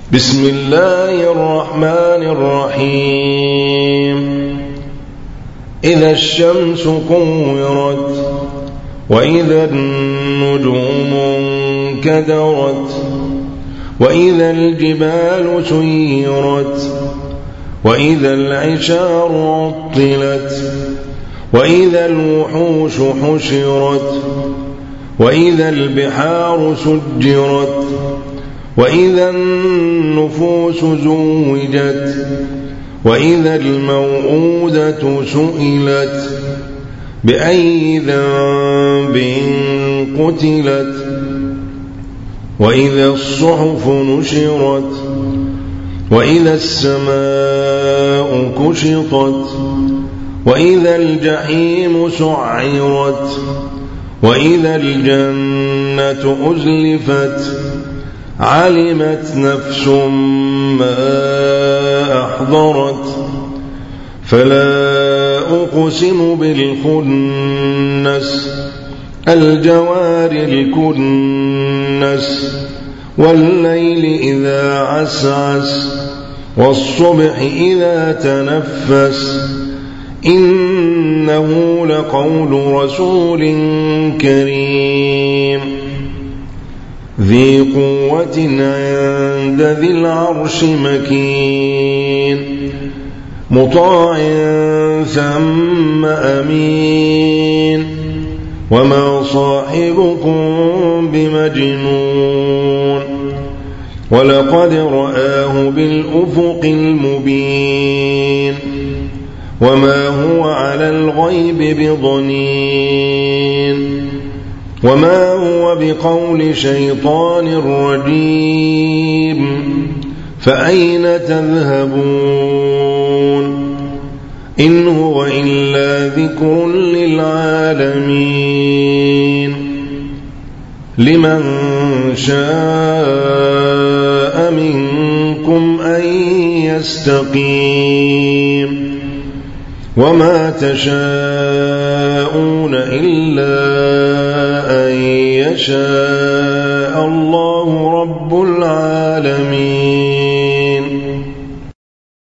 بسم الله الرحمن الرحيم إذا الشمس كورت وإذا النجوم انكدرت وإذا الجبال سيرت وإذا العشار عطلت وإذا الوحوش حشرت وإذا البحار سجرت وإذا النفوس زوجت وإذا الموءودة سئلت بأي ذنب قتلت وإذا الصحف نشرت وإذا السماء كشطت وإذا الجحيم سعرت وإذا الجنة أزلفت علمت نفس ما أحضرت فلا أقسم بالخنس الجوار الكنس والليل إذا عسعس والصبح إذا تنفس إنه لقول رسول كريم ذي قوة عند ذي العرش مكين مطاع ثم أمين وما صاحبكم بمجنون ولقد رآه بالأفق المبين وما هو على الغيب بضنين وما هو بقول شيطان رجيم فأين تذهبون إن هو إلا ذكر للعالمين لمن شاء منكم أن يستقيم وما تشاءون إلا أن يشاء